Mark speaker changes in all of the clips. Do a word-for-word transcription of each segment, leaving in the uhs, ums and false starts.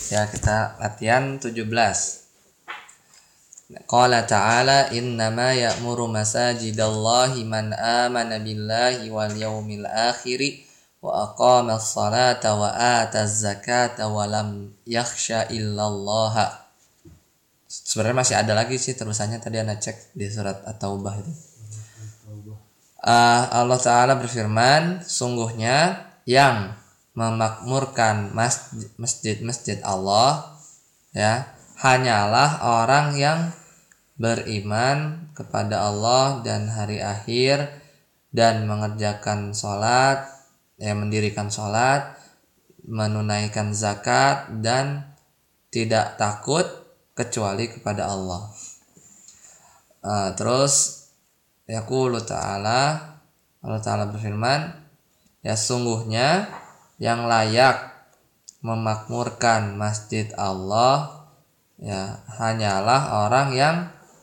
Speaker 1: Ya, kita latihan tujuh belas. Qala ta'ala innama ya'muru masajidallahi man amana billahi wal yawmil akhiri wa aqamas salata wa ataz zakata wa lam yakhsha illallaha. Sebenarnya masih ada lagi sih terusannya, tadi Anda cek di surat At-Taubah itu. Uh, Allah Ta'ala berfirman, sungguhnya yang memakmurkan masjid-masjid Allah ya hanyalah orang yang beriman kepada Allah dan hari akhir dan mengerjakan sholat, ya mendirikan sholat, menunaikan zakat dan tidak takut kecuali kepada Allah. Uh, terus yaqulu ta'ala, Allah Ta'ala berfirman, ya sungguhnya yang layak memakmurkan masjid Allah ya hanyalah orang yang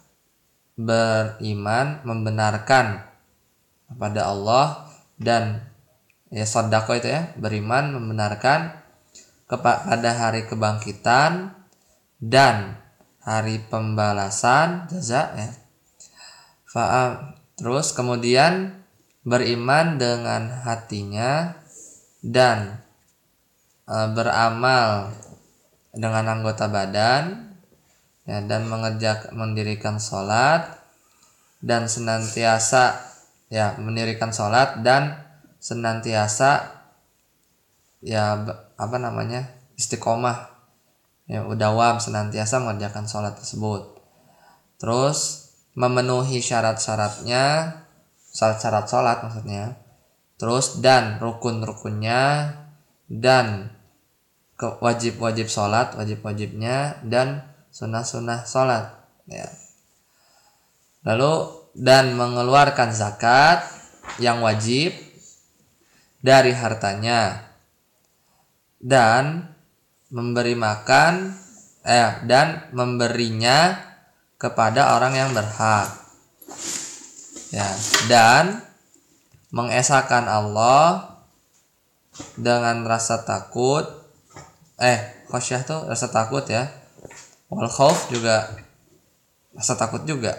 Speaker 1: beriman, membenarkan kepada Allah dan ya sedekah itu ya, beriman, membenarkan kepada hari kebangkitan dan hari pembalasan jaza ya. Fa terus kemudian beriman dengan hatinya dan e, beramal dengan anggota badan ya, dan mengerjakan mendirikan sholat dan senantiasa ya mendirikan sholat dan senantiasa ya apa namanya istiqomah ya udawam senantiasa mengerjakan sholat tersebut. Terus memenuhi syarat-syaratnya, syarat-syarat sholat maksudnya. Terus dan rukun-rukunnya dan wajib-wajib sholat, wajib-wajibnya dan sunnah-sunnah sholat ya. Lalu dan mengeluarkan zakat yang wajib dari hartanya dan memberi makan eh dan memberinya kepada orang yang berhak ya, dan mengesahkan Allah dengan rasa takut eh khasyah tuh rasa takut ya, wal khauf juga rasa takut juga,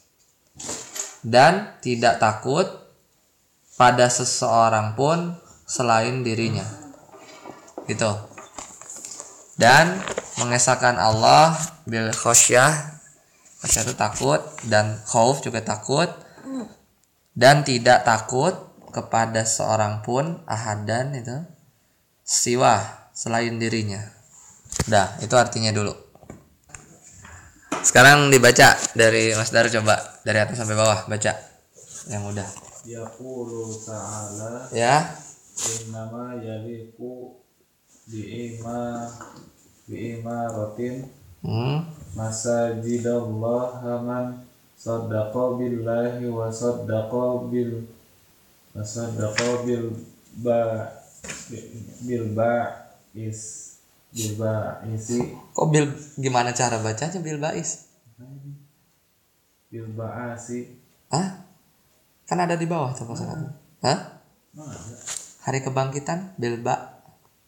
Speaker 1: dan tidak takut pada seseorang pun selain dirinya gitu. Dan mengesahkan Allah bil khasyah, khasyah itu takut, dan khauf juga takut, dan tidak takut kepada seorang pun ahadan itu siwa selain dirinya. Dah, itu artinya dulu. Sekarang dibaca dari Mas Dar, coba dari atas sampai bawah baca yang udah.
Speaker 2: Yaqulu ta'ala
Speaker 1: Ya.
Speaker 2: innama yaliku bi'ima bi'imaratin
Speaker 1: Hmm.
Speaker 2: masajidallah man saddaqa billahi wa saddaqa bil wa saddaqa bil ba bil ba'is bil ba'isi.
Speaker 1: Kok bil gimana cara bacanya bil ba'is?
Speaker 2: Bil ba'asi.
Speaker 1: Hah? Kan ada di bawah tuh kosakata. Hah? Hari kebangkitan bil ba.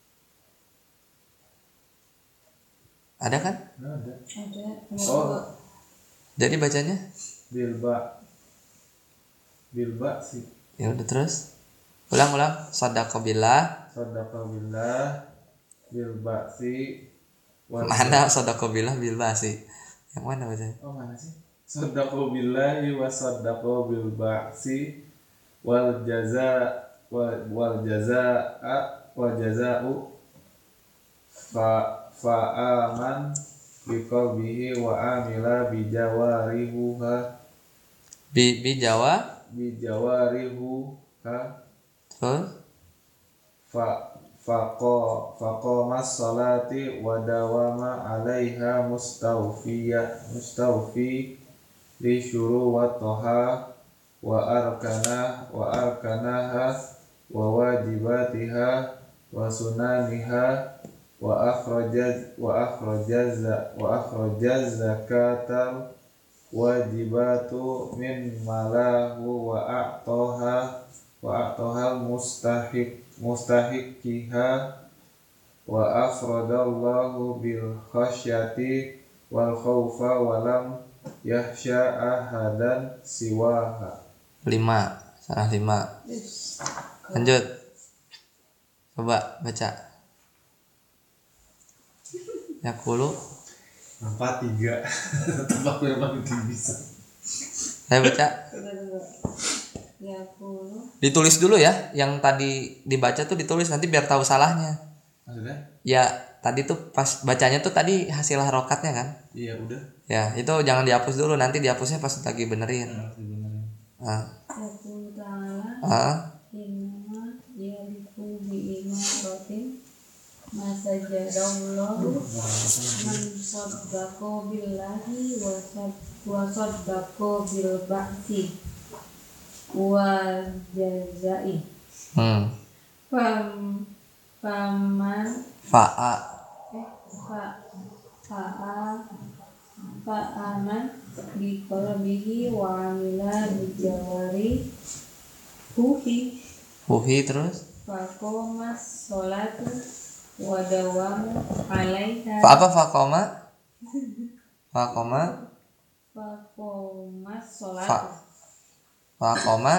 Speaker 1: Ada kan?
Speaker 2: Ada.
Speaker 3: Ada.
Speaker 2: Oh.
Speaker 1: Jadi bacanya
Speaker 2: Bilba. Bilba sih.
Speaker 1: ya udah terus. Ulang-ulang. Shadaqa billah.
Speaker 2: Shadaqa billah. Bilba sih.
Speaker 1: Mana shadaqa billah bil ba'si? Yang mana bacanya?
Speaker 2: Oh, mana sih? Shadaqa billahi wa shadaqa bil ba'si wal jaza wal jazaa wal jazaa'u fa fa'aman biqalbihi wa amila bijawarihuha
Speaker 1: Bi bi Jawa
Speaker 2: bijawarihuha
Speaker 1: terus
Speaker 2: fa faqa faqamas salati wa dawama 'alaiha mustawfiya mustawfi li syuruwataha wa arkana wa arkanaha wa wajibatiha wa sunaniha wa akhrajaz wa akhrajaz wa akhrajaz zakatal wajibatu min malahu wa a'taha wa a'taha mustahiq mustahiqiha wa afradallahu bil khasyati wal khaufa wa lam yahsya ahadan siwaha.
Speaker 1: Lima, salah lima. Lanjut. Coba baca. Yaqulu.
Speaker 2: Empat tiga. Tebak yang paling bisa.
Speaker 1: Saya baca.
Speaker 3: Yaqulu.
Speaker 1: Ditulis dulu ya, yang tadi dibaca tuh ditulis, nanti biar tahu salahnya.
Speaker 2: Maksudnya?
Speaker 1: Ya, tadi tuh pas bacanya tuh tadi hasil harokatnya kan?
Speaker 2: Iya udah.
Speaker 1: Ya, itu jangan dihapus dulu, nanti dihapusnya pas lagi benerin.
Speaker 2: Nah, sebenarnya.
Speaker 1: Ah.
Speaker 3: Yaqulu ta'ala.
Speaker 1: Ah.
Speaker 3: Innama yaliku bi imaratin masajadallahu man saddaqo billahi wa saddaqo bil ba'si wa jazai.
Speaker 1: Hmm.
Speaker 3: Fam faman
Speaker 1: Fa'a.
Speaker 3: eh fa fa'a fa'aman bi qalbihi wa amila bi jawari huhi
Speaker 1: Huhi terus.
Speaker 3: faqomas sholatu wa dawamu alaiha.
Speaker 1: Fa apa faqoma? Faqoma.
Speaker 3: Faqomas
Speaker 1: Fa.
Speaker 3: sholatu
Speaker 1: Faqoma.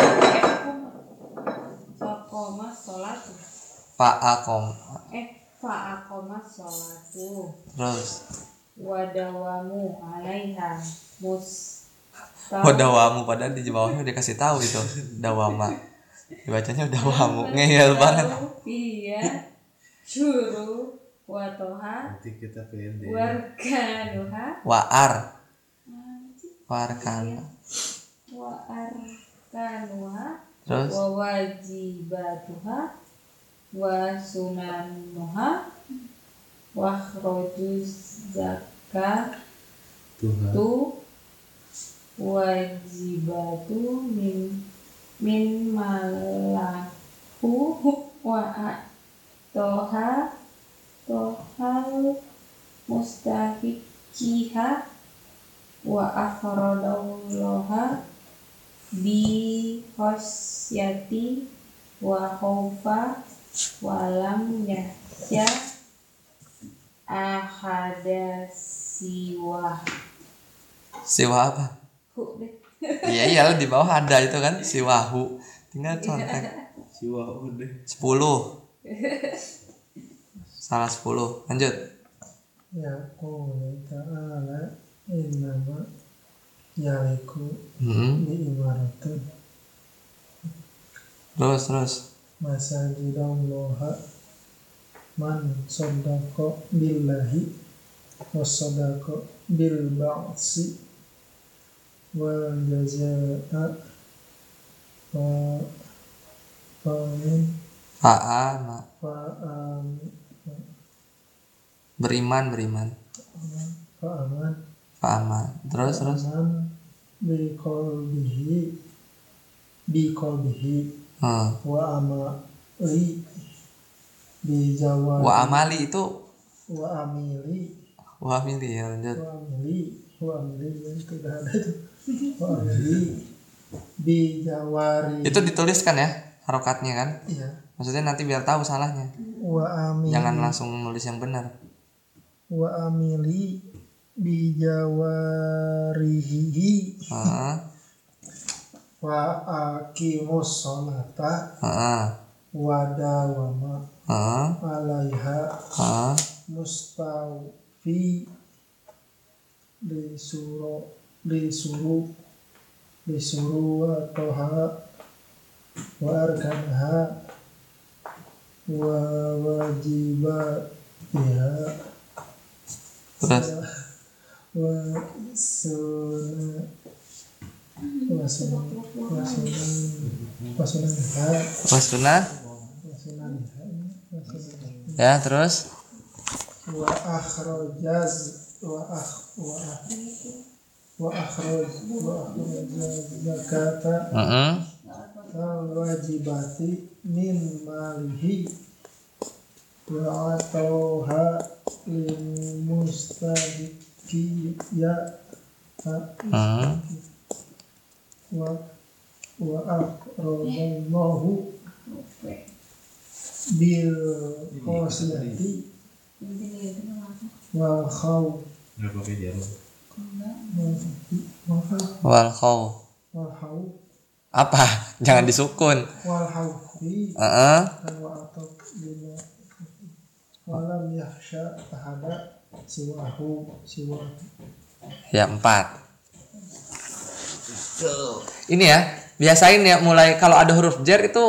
Speaker 3: Faqomas sholatu
Speaker 1: Fa'aqom.
Speaker 3: eh fa'aqomas sholatu
Speaker 1: Terus.
Speaker 3: wa dawamu alaiha mus
Speaker 1: Oh, dawamu, padahal di bawahnya udah kasih tahu itu. Dawama. Dibacanya dawamu. Ngeyel banget.
Speaker 3: Iya. Syuru wa toha
Speaker 2: Nanti kita pede.
Speaker 3: warkanuha
Speaker 1: Wa'ar. Warkan.
Speaker 3: wa arkanuha
Speaker 1: Terus.
Speaker 3: wa wajibatuha wa sunanuha wa khrojuz zakat
Speaker 2: Tuhan.
Speaker 3: tu wajibatu min min malahu wa toha tohal mustahiqiha wa afradallaha bi khosyati wa khaufa wa lam yahya ahada siwa.
Speaker 1: Siwa apa?
Speaker 3: Hu deh.
Speaker 1: Iya iyalah di bawah ada itu kan siwahu. Tinggal contek.
Speaker 2: Siwa udah.
Speaker 1: Sepuluh. Salah sepuluh. Lanjut.
Speaker 4: Yaqulu ta'ala innama yaliku
Speaker 1: Hmm.
Speaker 4: bi imaratin
Speaker 1: Terus terus.
Speaker 4: masajidallaha man saddaqa billahi wa saddaqa bil ba'si wal jazaa wa amin
Speaker 1: Fa'a.
Speaker 4: fa
Speaker 1: Beriman beriman.
Speaker 4: fa aman
Speaker 1: Fa'aman. Terus terus.
Speaker 4: aman bi qalbihi bi qalbihi
Speaker 1: Hmm.
Speaker 4: wa amali bi jawari
Speaker 1: Wa amali itu
Speaker 4: wa amili
Speaker 1: wa amili ya lanjut.
Speaker 4: wa amili wa amili itu dah ada itu wa amili bi jawari
Speaker 1: Itu dituliskan ya harokatnya kan?
Speaker 4: iya
Speaker 1: Maksudnya nanti biar tahu salahnya.
Speaker 4: wa amili
Speaker 1: Jangan langsung nulis yang benar.
Speaker 4: wa amili bi jawarihi
Speaker 1: Heeh.
Speaker 4: wa aqimus sholata
Speaker 1: Heeh.
Speaker 4: wa dawama
Speaker 1: Heeh.
Speaker 4: alaiha
Speaker 1: Heeh.
Speaker 4: mustawfi disuru disuru disuru wa toha wa arkanha wa wajibatiha
Speaker 1: Terus.
Speaker 4: wa sunna wa sunna wa sunna wa sunna
Speaker 1: Wasuna.
Speaker 4: wa sunna
Speaker 1: Ya terus.
Speaker 4: wa akhrajaz wa akh wa akh wa akhraj wa akhrajaz zakata
Speaker 1: Heeh.
Speaker 4: al wajibati min malihi wa atauha lil mustahiqi ya
Speaker 1: Heeh.
Speaker 4: wa wa aqradallahu bil qasiyati
Speaker 3: Ini itu nama apa?
Speaker 4: wal khaw
Speaker 2: Nggak pakai jarum.
Speaker 3: Enggak.
Speaker 4: wal khaw
Speaker 1: Wal khaw.
Speaker 4: wal khaw
Speaker 1: Apa? Jangan disukun.
Speaker 4: wal khawfi
Speaker 1: Heeh.
Speaker 4: dan wa atok bina walam yahsya tahada siwahu siwahu.
Speaker 1: Ya, empat. Ini ya, biasain ya mulai kalau ada huruf jar itu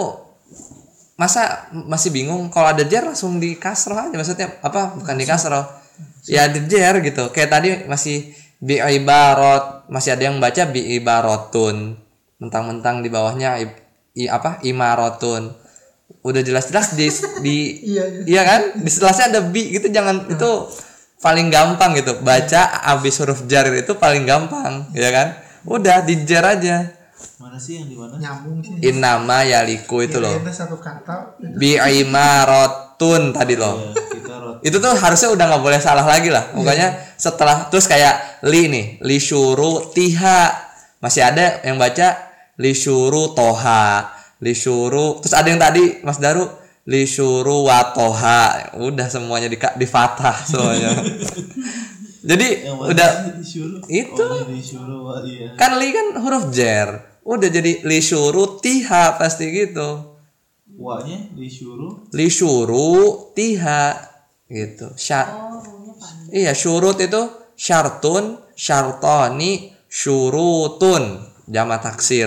Speaker 1: masa masih bingung kalau ada jar langsung di kasroh aja, maksudnya apa? Bukan di kasroh. Ya di jar gitu. Kayak tadi masih bi ibarat, masih ada yang baca bi ibaratun. Mentang-mentang di bawahnya i, i apa? Imaratun. Udah jelas-jelas di di
Speaker 4: Iya, iya.
Speaker 1: iya kan? Di setelahnya ada bi gitu, jangan itu paling gampang gitu. Baca abis huruf jar itu paling gampang, ya kan? Udah di jar aja.
Speaker 2: Mana sih yang di mana?
Speaker 4: Nyambung sih.
Speaker 1: Innama yaliku itu loh.
Speaker 4: Kirain satu kata itu.
Speaker 1: Bi imaratun tadi loh.
Speaker 2: Ya, kita rot.
Speaker 1: Itu tuh harusnya udah nggak boleh salah lagi lah. Pokoknya setelah terus kayak li nih, li syuru tiha. Masih ada yang baca li syuru toha, li syuru. Terus ada yang tadi Mas Daru li syuru watoha. Udah semuanya di di fathah semuanya. Jadi
Speaker 2: Yang mana
Speaker 1: udah
Speaker 2: sih disuruh?
Speaker 1: itu.
Speaker 2: Oh, ini disuruh, wah, iya.
Speaker 1: kan li kan huruf jar. Udah jadi li syuru tiha pasti gitu.
Speaker 2: Wa-nya disuruh.
Speaker 1: Li syuru tiha gitu. Sya
Speaker 3: Oh, ruhnya pandai.
Speaker 1: Iya, syurut itu syartun, syartoni, syurutun, jama taksir.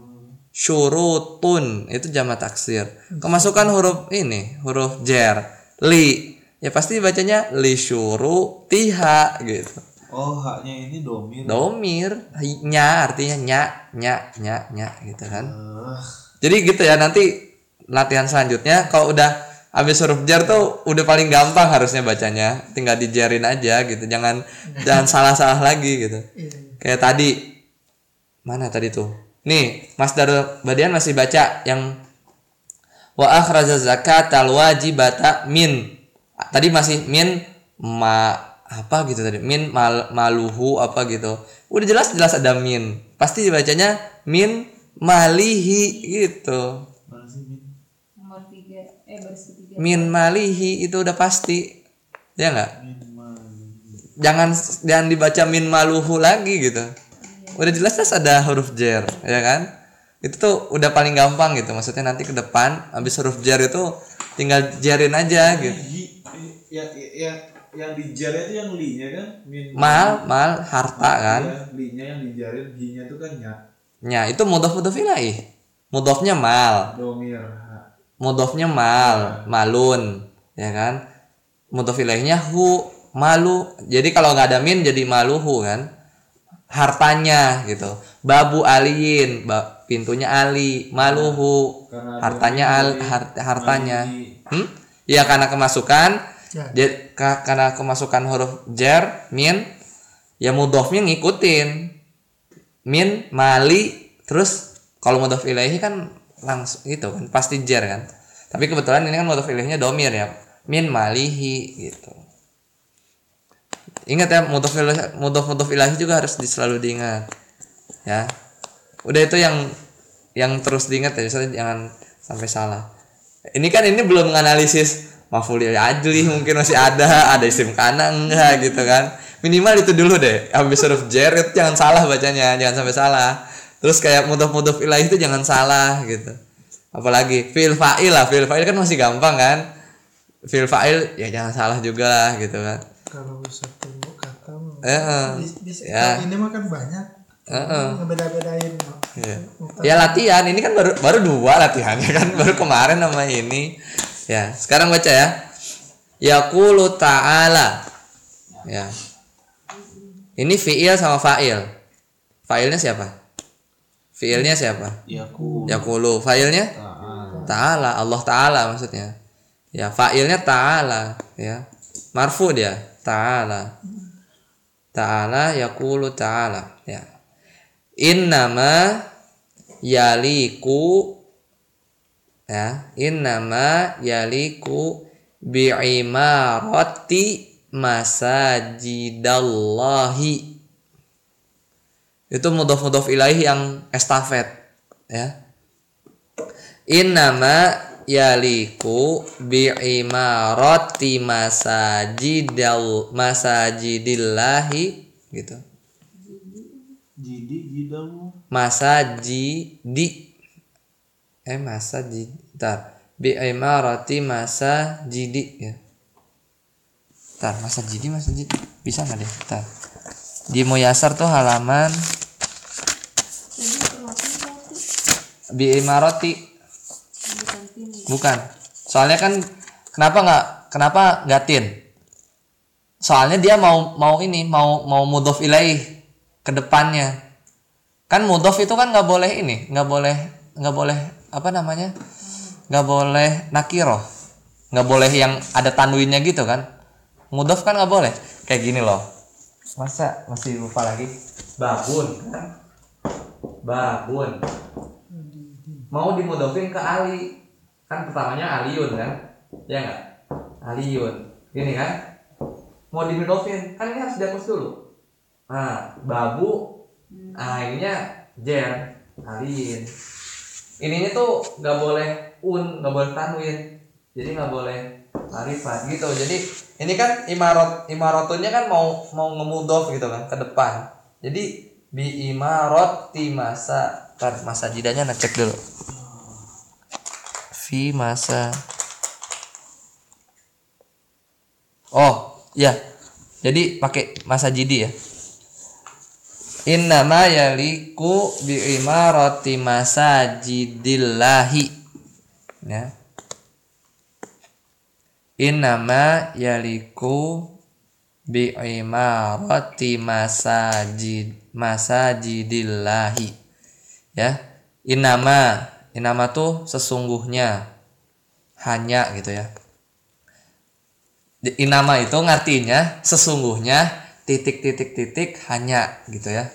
Speaker 1: Syurutun itu jama taksir. Kemasukan huruf ini, huruf jar, li. Ya pasti bacanya li syuru tiha gitu.
Speaker 2: Oh, haknya ini domir.
Speaker 1: Domir, nya artinya nya, nya, nya, nya gitu kan.
Speaker 2: Eh,
Speaker 1: Jadi gitu ya, nanti latihan selanjutnya kalau udah habis huruf jar tuh udah paling gampang harusnya bacanya, tinggal dijarin aja gitu, jangan jangan salah-salah lagi gitu.
Speaker 4: Iya.
Speaker 1: Kayak tadi mana tadi tuh, nih Mas Darul Badian masih baca yang wa akhraja zakatal wajibata min, tadi masih min ma apa gitu tadi, min mal, maluhu apa gitu, udah jelas jelas ada min, pasti dibacanya min malihi gitu.
Speaker 2: mana sih Min?
Speaker 3: Nomor tiga, eh baris ketiga.
Speaker 1: Min malihi itu udah pasti, ya nggak?
Speaker 2: Min mali.
Speaker 1: Jangan jangan dibaca min maluhu lagi gitu. Udah jelas-jelas ada huruf jar, ya kan? Itu tuh udah paling gampang gitu. Maksudnya nanti ke depan habis huruf jar itu tinggal jarin aja gitu.
Speaker 2: Hi, ya, ya, yang dijar itu yang li-nya kan? Min
Speaker 1: Mal, mal harta kan.
Speaker 2: Ya, li-nya yang dijarin, hi-nya itu kan nya.
Speaker 1: Nya itu mudhof mudhof ilaih. Mudhofnya mal,
Speaker 2: Domir. Ha.
Speaker 1: mudhofnya mal, malun, ya kan? Mudhof ilaihnya hu, malu. Jadi kalau nggak ada min jadi maluhu kan? Hartanya gitu. Babu aliyin, ba- pintunya Ali, maluhu.
Speaker 2: Karena
Speaker 1: Hartanya al,
Speaker 2: domir,
Speaker 1: hart- hartanya.
Speaker 2: mali.
Speaker 1: Hmm? Ya karena kemasukan.
Speaker 4: Ya.
Speaker 1: Jadi ka- karena kemasukan huruf jar min, ya mudhofnya ngikutin min mali, terus kalau mudhof ilaihi kan langsung gitu kan pasti jar kan, tapi kebetulan ini kan mudhof ilaihnya domir ya, min malihi gitu. Ingat ya, mudhof ilahi, mudhof mudhof ilahi juga harus di, selalu diingat ya. Udah itu yang yang terus diingat ya, misalnya jangan sampai salah. Ini kan ini belum menganalisis maf'ul ajli, mungkin masih ada ada isim kana enggak gitu kan. Minimal itu dulu deh. Habis huruf jar itu jangan salah bacanya, jangan sampai salah. Terus kayak mudhof-mudhof ilaih itu jangan salah gitu. Apalagi fi'il fa'il lah, fi'il fa'il kan masih gampang kan. Fi'il fa'il ya jangan salah juga lah gitu kan.
Speaker 4: Kalau satu kata mah
Speaker 1: Heeh.
Speaker 4: bis- bis-
Speaker 1: Ya.
Speaker 4: kalau ini mah kan banyak.
Speaker 1: Heeh.
Speaker 4: Ngebeda-bedain.
Speaker 1: Iya. Ya latihan, ini kan baru baru dua latihannya kan, baru kemarin sama ini. Ya, sekarang baca ya. Yaqulu ta'ala. Ya. Ini fi'il sama fa'il. Fa'ilnya siapa? Fi'ilnya siapa?
Speaker 2: Yaku.
Speaker 1: Yaqulu. Fa'ilnya
Speaker 2: Ta'ala.
Speaker 1: ta'ala, Allah ta'ala maksudnya. Ya, fa'ilnya ta'ala, ya. Marfu dia, ta'ala. Ta'ala yaqulu ta'ala, ya. Innama yaliku, ya, innama yaliku bi'imarati masajidallahi. Itu mudhof-mudhof ilaih yang estafet, ya. Innama yaliku bi'imarati masajidal masajidillahi gitu.
Speaker 2: Jidi jidau.
Speaker 1: Masajidi eh masajid tar bi'imarati masajidi ya. Tar masajidi masajid bisa nggak deh? Tar di Muyasar tuh halaman bi'imarati bukan. Soalnya kan kenapa nggak kenapa nggak tin? Soalnya dia mau mau ini mau mau mudhof ilaih ke depannya. Kan mudhof itu kan nggak boleh ini, nggak boleh nggak boleh apa namanya? Nggak boleh nakiroh, nggak boleh yang ada tanwinnya gitu kan? Mudhof kan nggak boleh. Kayak gini loh. Masa masih lupa lagi? Babun kan? Babun. Mau dimudhofin ke Ali. Kan pertamanya Aliun kan? Ya enggak? Aliun. Gini kan? Mau dimudhofin, kan ini harus dihapus dulu. Nah, babu. Nah, ininya jer, Aliin. Ininya tuh nggak boleh un, nggak boleh tanwin. Jadi nggak boleh marifat gitu. Jadi ini kan imarot imarotunnya kan mau mau ngemudhof gitu kan ke depan. Jadi bi imaroti masa tar masa jidanya ngecek dulu. Fi masa. Oh, ya. Jadi pakai masa jidi ya. Innama yaliku bi imarati masajidillahi. Ya. Innama yaliku bi imarati masajid masajidillahi. Ya. Innama, innama tuh sesungguhnya, hanya gitu ya. Innama itu ngartinya sesungguhnya titik titik titik hanya gitu ya.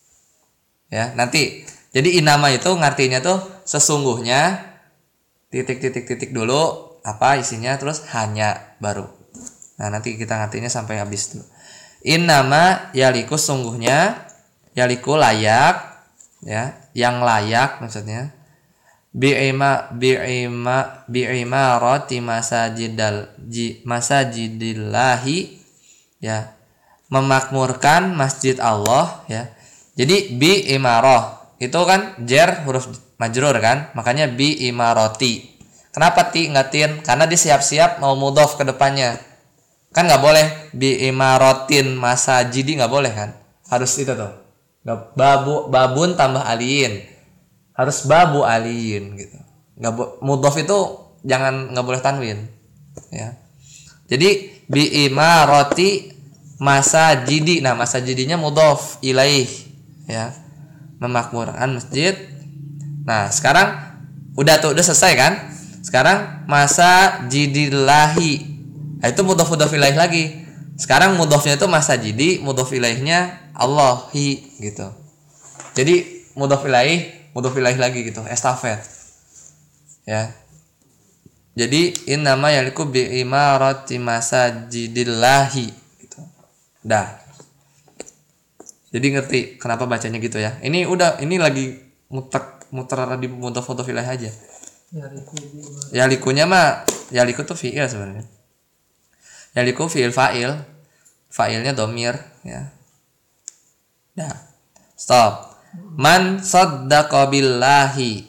Speaker 1: Ya, nanti jadi innama itu ngartinya tuh sesungguhnya titik titik titik dulu apa isinya terus hanya baru. Nah, nanti kita ngartinya sampai habis dulu. Innama yaliku sungguhnya, yaliku layak ya, yang layak maksudnya. Bi'ima bi'ima bi'imarati masajidal masajidillahi ya, memakmurkan masjid Allah ya. Jadi bi imarah itu kan jer huruf majrur kan, makanya bi imarati. Kenapa ti nggak tin? Karena dia siap-siap mau mudhof ke depannya. Kan nggak boleh bi imaratin masajidi, nggak boleh kan? Harus itu tuh. Nggak babu babun tambah aliin. Harus babu aliin gitu. Nggak bo- mudhof itu jangan nggak boleh tanwin ya. Jadi bi imarati masajidi. Nah, masajidinya mudhof ilaih ya. Memakmurkan masjid. Nah, sekarang udah tuh udah selesai kan? Sekarang masajidillahi. Nah, itu mudhof mudhof ilaih lagi. Sekarang mudhofnya itu masajidi, mudhof ilaihnya Allahi gitu. Jadi mudhof ilaih mudhof ilaih lagi gitu, estafet. Ya. Jadi innama yaliku bi imarati masajidillahi gitu. Dah. Jadi ngerti kenapa bacanya gitu ya. Ini udah ini lagi muter muter di mudhof mudhof ilaih aja.
Speaker 4: Yaliku bi imarati.
Speaker 1: Yalikunya mah yaliku tuh fi'il sebenarnya. Yaliku fi'il fa'il. Fa'ilnya domir ya. Dah. Stop. Man saddaqa billahi.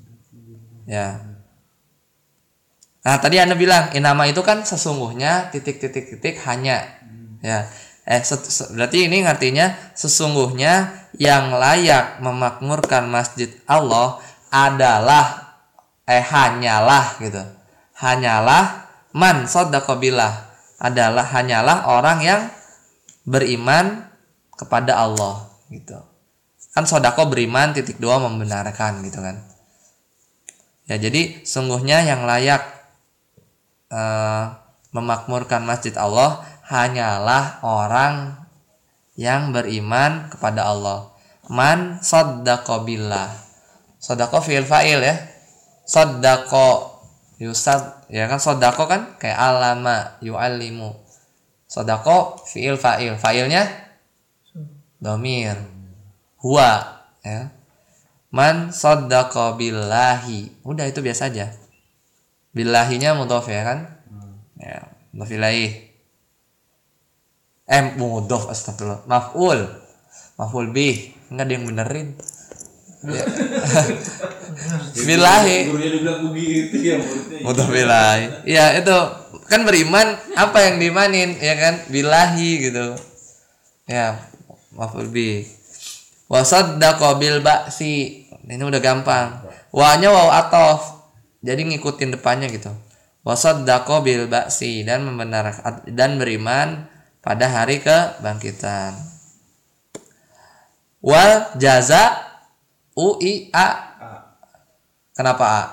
Speaker 1: Ya. Nah, tadi Anda bilang innama itu kan sesungguhnya titik titik titik hanya. Ya. Eh se- se- berarti ini artinya sesungguhnya yang layak memakmurkan masjid Allah adalah eh hanyalah gitu. Hanyalah man saddaqa billah. Adalah hanyalah orang yang beriman kepada Allah gitu. Kan sodako beriman titik dua membenarkan gitu kan. Ya, jadi sungguhnya yang layak uh, memakmurkan masjid Allah hanyalah orang yang beriman kepada Allah. Man saddaqa billah. Saddaqa fi'il fa'il ya. Saddaqa yusad ya kan, saddaqa kan kayak alama yu'allimu. Saddaqa fi'il fa'il. Fa'ilnya dhamir. Huwa ya. Man saddaqa billahi. Udah itu biasa aja. Billahinya mudhof ya kan?
Speaker 2: Hmm.
Speaker 1: Ya, mudhof ilaih. Eh, mudhof astagfirullah. Maf'ul. Maf'ul bih. Enggak ada yang benerin. Ya. Billahi.
Speaker 2: Gurunya dibilang begitu ya muridnya.
Speaker 1: Mudhof ilaih. Ya, itu kan beriman apa yang diimanin ya kan? Billahi gitu. Ya, maf'ul bih. Wa saddaqa bil ba'si. Ini udah gampang. Wa-nya waw atof. Jadi ngikutin depannya gitu. Wa saddaqa bil ba'si dan membenarkan dan beriman pada hari kebangkitan. Wal jaza u i a. Kenapa a?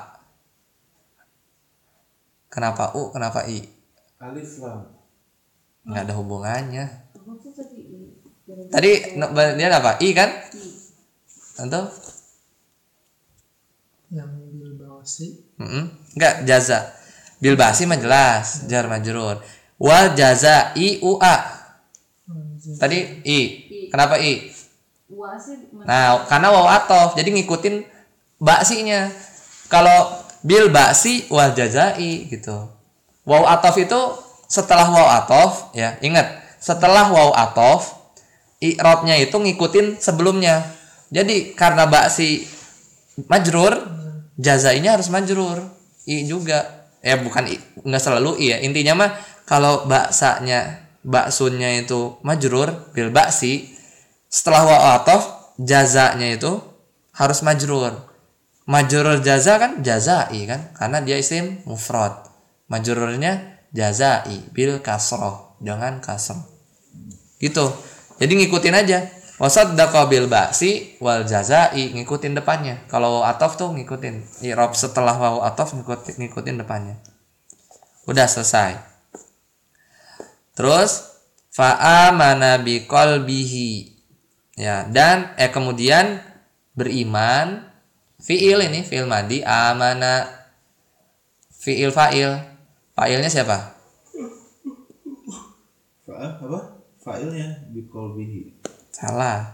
Speaker 1: Kenapa u? Kenapa i?
Speaker 2: Alif lam.
Speaker 1: Nggak ada hubungannya.
Speaker 3: Aku tuh tadi
Speaker 1: Tadi no- dia apa? I kan? Atau?
Speaker 4: Yang bil bawasi.
Speaker 1: Mm-mm. Enggak, jaza. Bil basi mah jelas, jar majrur. Wal jaza i u a. Tadi i. Kenapa i?
Speaker 3: Wa sih
Speaker 1: Nah, karena waw atof, jadi ngikutin baksinya. Kalau bil baksi wal jazai gitu. Waw atof itu setelah waw atof, ya ingat, setelah waw atof, i'rabnya itu ngikutin sebelumnya. Jadi karena baksi majrur, jazainya harus majrur. I juga. Ya bukan i, enggak selalu i ya. Intinya mah kalau baksanya, baksunnya itu majrur bil baksi, setelah waw atof jazanya itu harus majrur. Majrur jaza kan jazai kan, karena dia isim mufrad. Majrurnya jazai bil kasroh dengan kasroh. Gitu. Jadi ngikutin aja. Wasaddaqa bil ba'si wal jazai, ngikutin depannya. Kalau waw atof tuh ngikutin. I'rab setelah waw atof ngikutin, ngikutin depannya. Udah selesai. Terus fa'amana biqalbihi. Ya, dan eh kemudian beriman fiil ini fiil madi amana fiil fa'il. Fa'ilnya siapa?
Speaker 2: Fa apa? Fa'ilnya biqalbihi.
Speaker 1: Salah.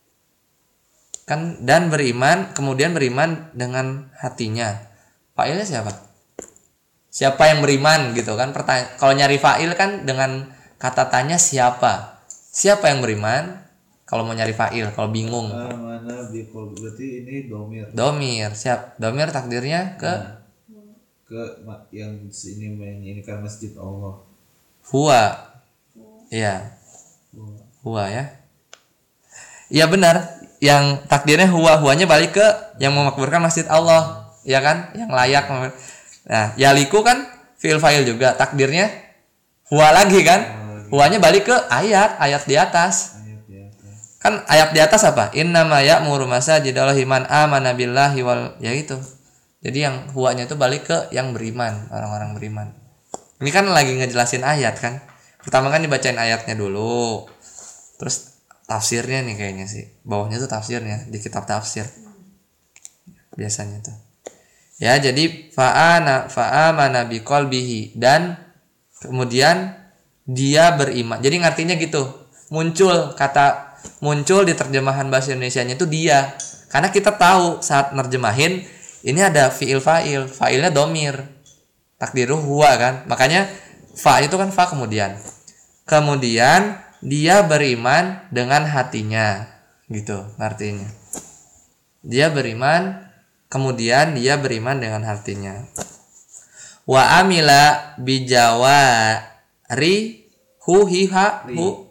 Speaker 1: Kan dan beriman kemudian beriman dengan hatinya. Fa'ilnya siapa? Siapa yang beriman gitu kan? Pertanyaan kalau nyari fa'il kan dengan kata tanya siapa? Siapa yang beriman? Kalau mau nyari fa'il, kalau bingung.
Speaker 2: Amana biqalbi, berarti ini domir.
Speaker 1: Domir, siap. Domir takdirnya ke
Speaker 2: Nah, ke ma- yang sini ini kan masjid Allah.
Speaker 1: huwa. Iya,
Speaker 2: Wah.
Speaker 1: huwa ya. Iya benar. Yang takdirnya huwa, huwanya balik ke yang memakmurkan masjid Allah, ya kan? Yang layak. Nah, yaliku kan fi'il fa'il juga, takdirnya huwa lagi kan? Huwanya balik ke ayat, ayat di atas.
Speaker 2: Ayat di atas.
Speaker 1: Kan ayat di atas apa? Innama ya'muru masajidallahi man amana billahi wal ya itu. Jadi yang huwanya itu balik ke yang beriman, orang-orang beriman. Ini kan lagi ngejelasin ayat kan. Pertama kan dibacain ayatnya dulu. Terus tafsirnya nih kayaknya sih. Bawahnya tuh tafsirnya di kitab tafsir. Biasanya tuh. Ya, jadi fa'ana fa'amana biqalbihi dan kemudian dia beriman. Jadi ngartinya gitu. Muncul kata muncul di terjemahan bahasa Indonesianya itu dia. Karena kita tahu saat nerjemahin ini ada fi'il fa'il, fa'ilnya domir. Takdiru huwa kan. Makanya fa itu kan fa kemudian. Kemudian dia beriman dengan hatinya. Gitu artinya. Dia beriman kemudian dia beriman dengan hatinya. Wa amila bijawari hu hiha hu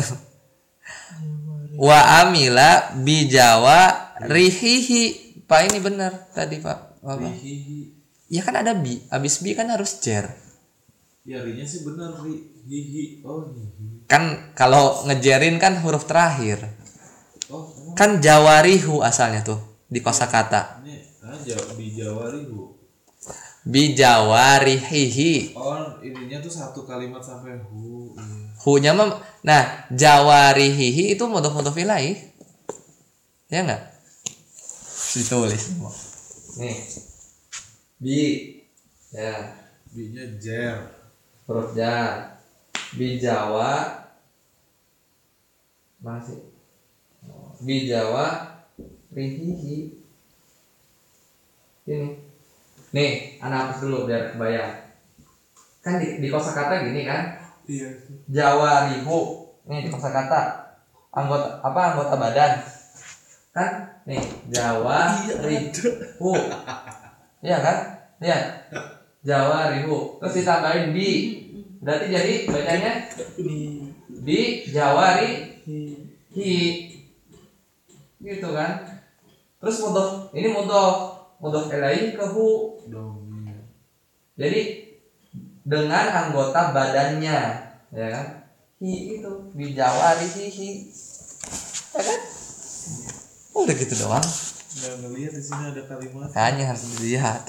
Speaker 1: wa amila bijawa rihihi. Pak ini benar tadi Pak. Apa?
Speaker 2: Hihi.
Speaker 1: Ya kan ada bi, habis bi kan harus jer.
Speaker 2: Ya rinya sih benar ri. Hihi. Oh hihi.
Speaker 1: Kan kalau ngejerin kan huruf terakhir.
Speaker 2: Oh, emang
Speaker 1: Kan jawarihu asalnya tuh di kosakata.
Speaker 2: ini aja bijawarihu.
Speaker 1: Bijawarihihi.
Speaker 2: Oh, ininya tuh satu kalimat sampai hu. Iya.
Speaker 1: Hu-nya mah nah, jawarihihi itu mudhof-mudhof ilaih. Ya enggak? Ditulis. Nih. Bi. Ya,
Speaker 2: Bi-nya jer.
Speaker 1: huruf jar. Bijawa masih. Bijawa rihihi. Ini. Nih, anak hapus dulu biar kebayang. Kan di, di kosakata gini kan?
Speaker 2: Iya.
Speaker 1: Jawarihu. Nih di kosakata anggota apa anggota badan. Kan nih jawarihu. Iya kan? Lihat. Jawarihu. Terus ditambahin bi. Berarti jadi bacanya
Speaker 4: Bi.
Speaker 1: bi jawari
Speaker 4: Hi.
Speaker 1: hi. Gitu kan? Terus mudhof, ini mudhof, mudhof ilaih ke hu.
Speaker 2: Domir.
Speaker 1: Jadi dengan anggota badannya, ya kan? Hi itu bijawari hi hi. Ya kan? Udah gitu doang.
Speaker 2: Nggak ngelihat di sini ada kalimat.
Speaker 1: Hanya harus dilihat.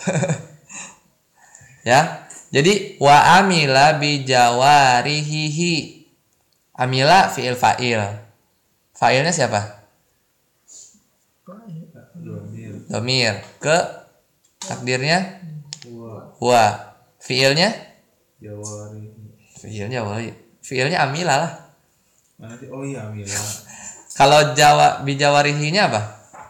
Speaker 1: Ya. Jadi wa amila bijawarihi. Amila fi'il fa'il. Fa'ilnya siapa?
Speaker 2: Domir.
Speaker 1: Domir. Ke takdirnya
Speaker 2: Wa.
Speaker 1: huwa. Fi'ilnya?
Speaker 2: Jawari.
Speaker 1: Fi'ilnya wali. Fi'ilnya amila lah.
Speaker 2: Mana sih? Oh iya Mila.
Speaker 1: Kalau jawa bijawarihinya apa?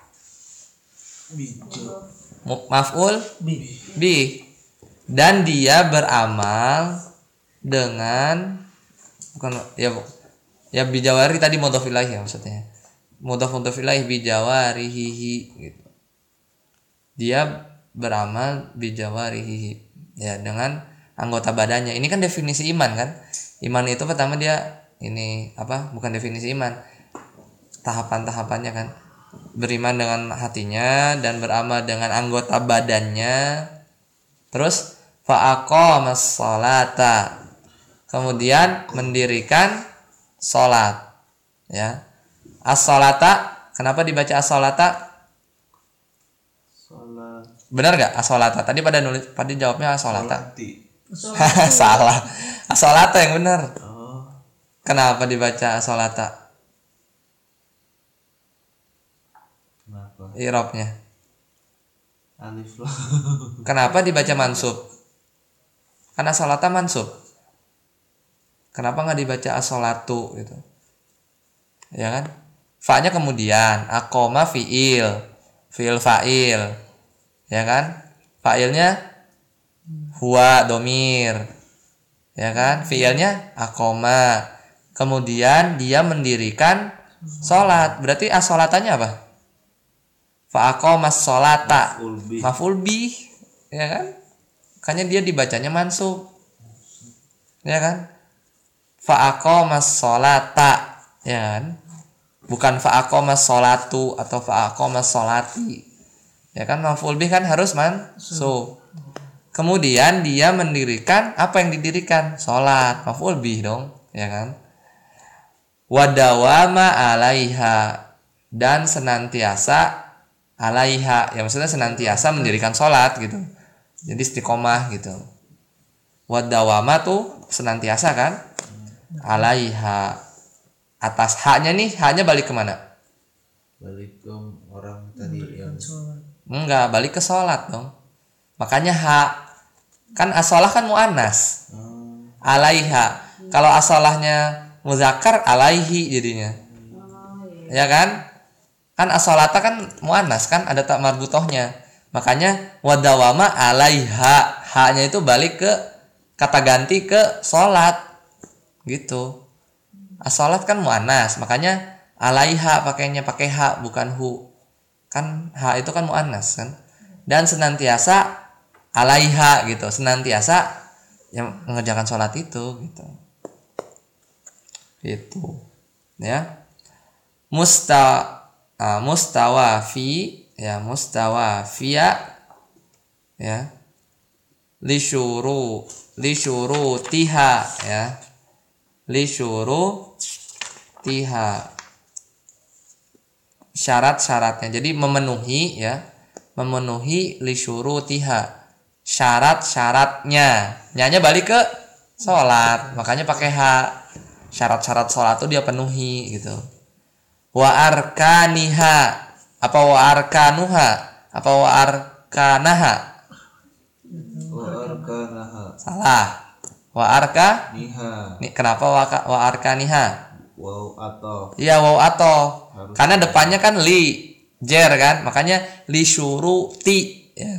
Speaker 2: Bijo.
Speaker 1: Mu- Maf'ul
Speaker 4: Bi.
Speaker 1: bi. Dan dia beramal dengan bukan ya ya bijawari tadi mudhof ilaih ya maksudnya. Mudhof mudhof ilaih bijawarihi gitu. Dia beramal bijawarihi ya dengan anggota badannya. Ini kan definisi iman kan? Iman itu pertama dia ini apa? Bukan definisi iman. Tahapan-tahapannya kan. Beriman dengan hatinya dan beramal dengan anggota badannya. Terus fa'aqamas sholata. Kemudian mendirikan salat. Ya. As-sholata, kenapa dibaca as-sholata?
Speaker 2: Salat.
Speaker 1: Benar gak as-sholata? Tadi pada nulis pada jawabnya as-sholata.
Speaker 2: Salati.
Speaker 1: Salah. As-sholata yang benar.
Speaker 2: Oh.
Speaker 1: Kenapa dibaca as-sholata?
Speaker 2: Kenapa?
Speaker 1: I'rabnya.
Speaker 2: Alif lah.
Speaker 1: Kenapa dibaca mansub? Karena as-sholata mansub. Kenapa nggak dibaca as-sholatu gitu? Ya kan? Fa-nya kemudian, aqoma fi'il, fi'il fa'il. Ya kan? Fa'ilnya huwa domir. Ya kan? Fi'ilnya aqoma. Kemudian dia mendirikan sholat. Berarti as-sholatannya apa? Fa'aqomas sholata.
Speaker 2: Ulbi.
Speaker 1: Maf'ul bih. Ya kan? Makanya dia dibacanya mansub. Ya kan? Fa'aqomas sholata. Ya kan? Bukan fa'aqomas sholatu atau fa'aqomas sholati. Ya kan? Maf'ul bih kan harus mansub. Kemudian dia mendirikan apa yang didirikan? Sholat. Maf'ul bih dong. Ya kan? Wadawama alaiha. Dan senantiasa alaiha. Ya maksudnya senantiasa mendirikan sholat gitu. Jadi istiqomah gitu. Wadawama tuh senantiasa kan? Alaiha. Atas haknya nih, haknya balik kemana?
Speaker 2: Balik ke orang tadi yang
Speaker 4: Sholat.
Speaker 1: Enggak, balik ke sholat dong. Makanya hak. Kan asolah kan mu'annas.
Speaker 2: oh,
Speaker 1: Alaiha. Kalau asolahnya muzakkar, alaihi jadinya.
Speaker 3: Oh
Speaker 1: Ya
Speaker 3: iya.
Speaker 1: kan? Kan asolata kan mu'annas kan, ada tak marbutohnya. Makanya wadawama alaiha. Haknya itu balik ke kata ganti ke sholat. Gitu. As-sholat kan mu'annas, makanya alaiha pakainya pakai ha bukan hu. Kan ha itu kan mu'annas kan. Dan senantiasa alaiha gitu, senantiasa yang mengerjakan sholat itu gitu. Itu. Ya. Musta uh, mustawa fi ya mustawa fiya ya. Lisyuru lisyuru tiha ya. Lisyuru tiha syarat-syaratnya. Jadi memenuhi ya, memenuhi lisyuru tiha syarat-syaratnya. Nyanya balik ke sholat, makanya pakai h. Syarat-syarat sholat tuh dia penuhi gitu. Wa arkaniha apa wa arkanuha apa wa arkanaha?
Speaker 2: wa arkanaha
Speaker 1: Salah. Wa arka
Speaker 2: niha
Speaker 1: nih kenapa wa, wa arkaniha?
Speaker 2: waw atau
Speaker 1: Iya waw atau
Speaker 2: Harus
Speaker 1: karena depannya kan li jer kan makanya li syuruti ya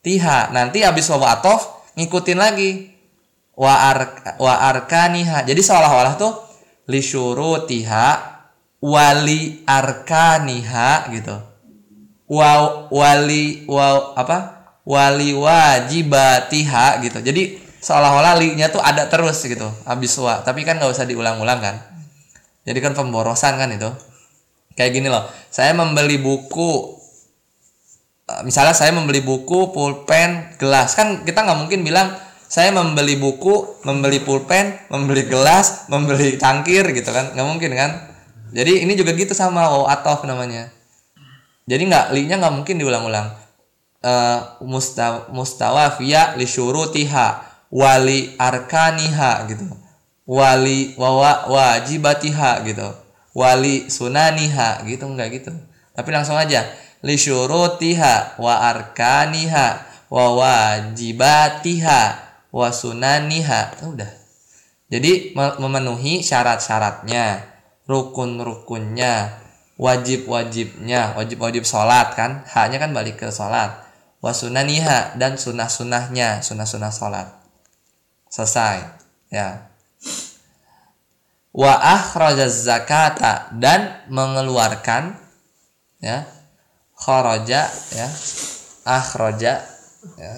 Speaker 1: tiha. Nanti habis wa atof ngikutin lagi wa ar wa arkaniha. Jadi seolah-olah tuh li syurutiha wali arkaniha gitu. Wa wali wa apa? Wali wajibatiha gitu. Jadi seolah-olah li-nya tuh ada terus gitu habis wa. Tapi kan nggak usah diulang-ulang kan. Jadi kan pemborosan kan itu. Kayak gini loh. Saya membeli buku, misalnya saya membeli buku, pulpen, gelas. Kan kita nggak mungkin bilang saya membeli buku, membeli pulpen, membeli gelas, membeli cangkir gitu kan. Nggak mungkin kan. Jadi ini juga gitu sama waw atof namanya. Jadi nggak li-nya nggak mungkin diulang-ulang. Uh, musta mustawafiyah li syurutiha wali arkaniha gitu. Wali wawa wajibatiha gitu. Wali sunaniha gitu, enggak gitu. Tapi langsung aja li syurutiha wa arkaniha wa wajibatiha wa sunaniha. Udah. Jadi memenuhi syarat-syaratnya, rukun-rukunnya, wajib-wajibnya, wajib-wajib sholat kan, haknya kan balik ke sholat. Wa sunaniha dan sunah-sunahnya, sunah-sunah sholat. Selesai. Ya. Wa akhrajaz zakata dan mengeluarkan ya kharaja ya akhraja ya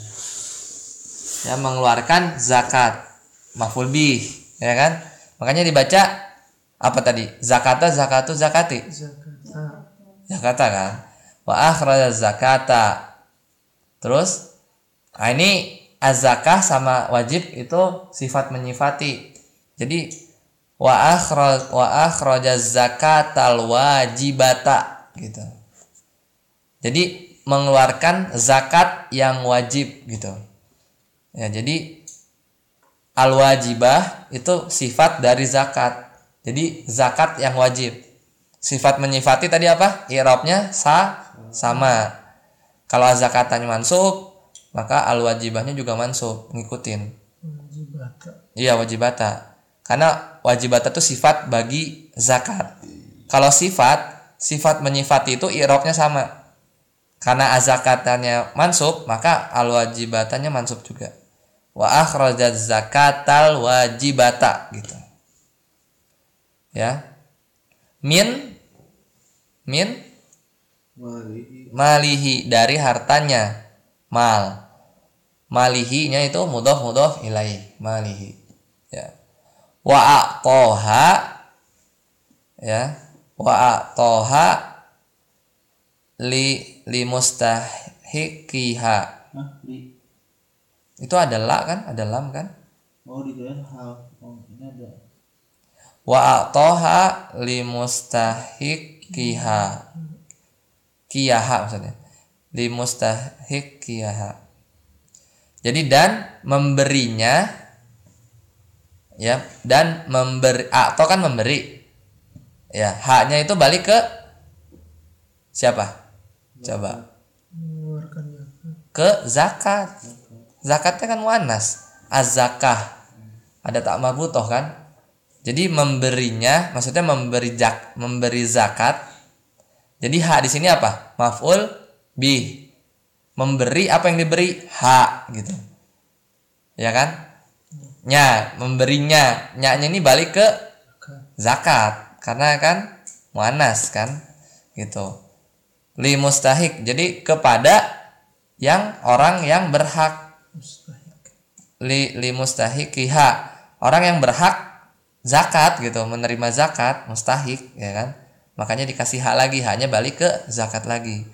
Speaker 1: ya mengeluarkan zakat maf'ul bih ya kan, makanya dibaca apa tadi, zakata zakatu zakati
Speaker 4: Zakata.
Speaker 1: zakata kan, wa akhrajaz zakata. Terus nah ini az-zakah sama wajib itu sifat menyifati. Jadi wa akhraj wa akhrajaz zakatal wajibata gitu. Jadi mengeluarkan zakat yang wajib gitu. Ya, jadi al wajibah itu sifat dari zakat. Jadi zakat yang wajib. Sifat menyifati tadi apa? I'rabnya sa sama. Kalau zakatnya mansub, maka al wajibahnya juga mansub, ngikutin.
Speaker 4: Wajibata.
Speaker 1: Iya, wajibata. Karena wajibata itu sifat bagi zakat. Kalau sifat, sifat menyifati itu i'rabnya sama. Karena azakatannya mansub, maka al-wajibatannya mansub juga. Wa akhrajaz zakatal wajibata gitu. Ya. Min min
Speaker 2: Malihi.
Speaker 1: malihi dari hartanya. Mal. Malihi-nya itu mudhof mudhof ilaih, malihi. Ya. Wa a'toha ya wa a'toha li li mustahiqiha.
Speaker 2: Hah? Di.
Speaker 1: Itu ada la kan, ada lam kan.
Speaker 2: Oh, dikirain hal. Oh, ini ada.
Speaker 1: Wa a'toha li mustahiqiha, kiyaha maksudnya, li mustahiqiha. Jadi dan memberinya ya, dan memberi, atau kan memberi ya, haknya itu balik ke siapa coba?
Speaker 4: Mengeluarkan zakat.
Speaker 1: Ke zakat. Zakatnya kan muannas, az-zakah, ada tak marbutoh kan. Jadi memberinya maksudnya memberi zak, memberi zakat. Jadi hak di sini apa? Maf'ul bih. Memberi apa yang diberi? Hak gitu, ya kan? Nya, memberinya, nya-nya ini balik ke zakat karena kan muannas kan gitu. Li mustahik, jadi kepada yang orang yang berhak.
Speaker 4: Mustahik.
Speaker 1: Li li mustahiqiha, orang yang berhak zakat gitu, menerima zakat, mustahik ya kan. Makanya dikasih hak lagi, haknya balik ke zakat lagi.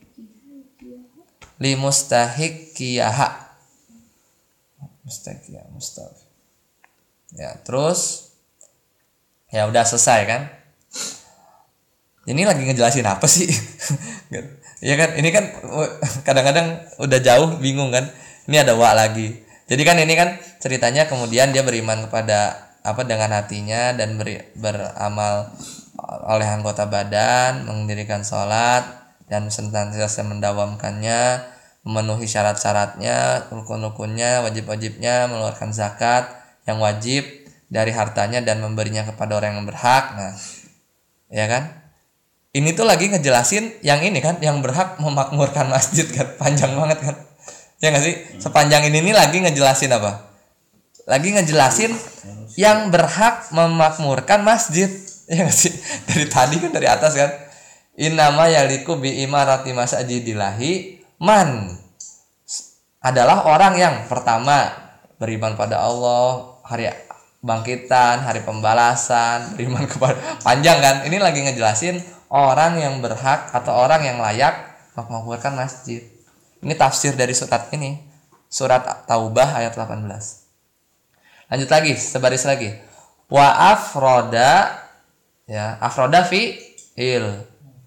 Speaker 1: Li mustahiqiha. Mustaqiyah, mustaf. Ya, terus ya udah selesai kan? Ini lagi ngejelasin apa sih? Ya kan, ini kan kadang-kadang udah jauh bingung kan? Ini ada wa lagi. Jadi kan ini kan ceritanya kemudian dia beriman kepada apa dengan hatinya dan beri, beramal oleh anggota badan, mendirikan sholat dan senantiasa mendawamkannya, memenuhi syarat-syaratnya, rukun-rukunnya, wajib-wajibnya, mengeluarkan zakat yang wajib dari hartanya dan memberinya kepada orang yang berhak. Nah, ya kan? Ini tuh lagi ngejelasin yang ini kan, yang berhak memakmurkan masjid kan, panjang banget kan. Ya nggak sih? Sepanjang ini nih lagi ngejelasin apa? Lagi ngejelasin yang berhak memakmurkan masjid. Ya nggak sih? Dari tadi kan dari atas kan. Innama yaliku bi imarati masajidillahi man adalah orang yang pertama beriman pada Allah, hari bangkitan, hari pembalasan, beriman kepada panjang kan. Ini lagi ngejelasin orang yang berhak atau orang yang layak memakmurkan masjid. Ini tafsir dari surat ini, surat Taubah ayat delapan belas. Lanjut lagi, sebaris lagi. Wa afroda, ya, afroda fi il.